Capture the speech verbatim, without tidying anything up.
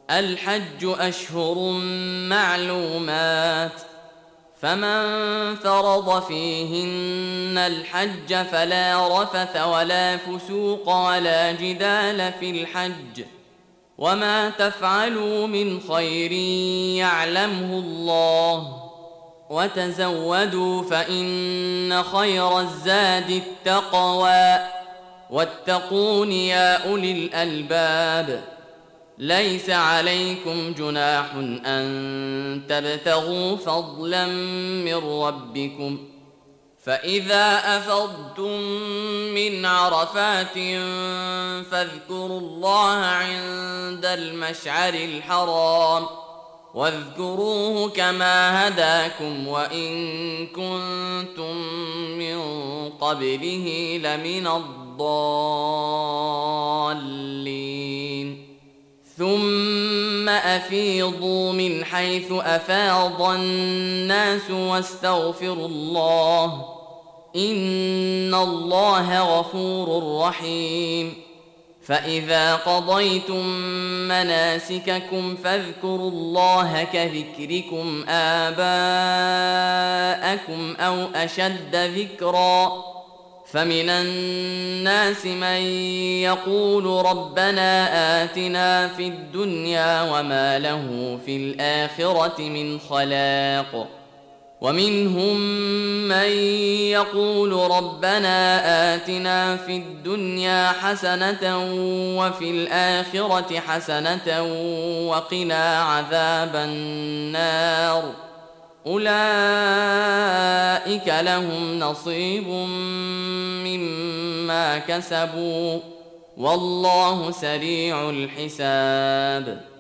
الحج أشهر معلومات، فمن فرض فيهن الحج فلا رفث ولا فسوق ولا جدال في الحج، وما تفعلوا من خير يعلمه الله، وتزودوا فإن خير الزاد التقوى، واتقون يا أولي الألباب. ليس عليكم جناح أن تبتغوا فضلا من ربكم، فإذا أفضتم من عرفات فاذكروا الله عند المشعر الحرام، واذكروه كما هداكم وإن كنتم من قبله لمن الضالين. ثم أفيضوا من حيث أفاض الناس واستغفروا الله، إن الله غفور رحيم. فإذا قضيتم مناسككم فاذكروا الله كذكركم آباءكم أو أشد ذكرا، فمن الناس من يقول ربنا آتنا في الدنيا وما له في الآخرة من خلاق، ومنهم من يقول ربنا آتنا في الدنيا حسنة وفي الآخرة حسنة وقنا عذاب النار، أولئك لهم نصيب مما كسبوا والله سريع الحساب.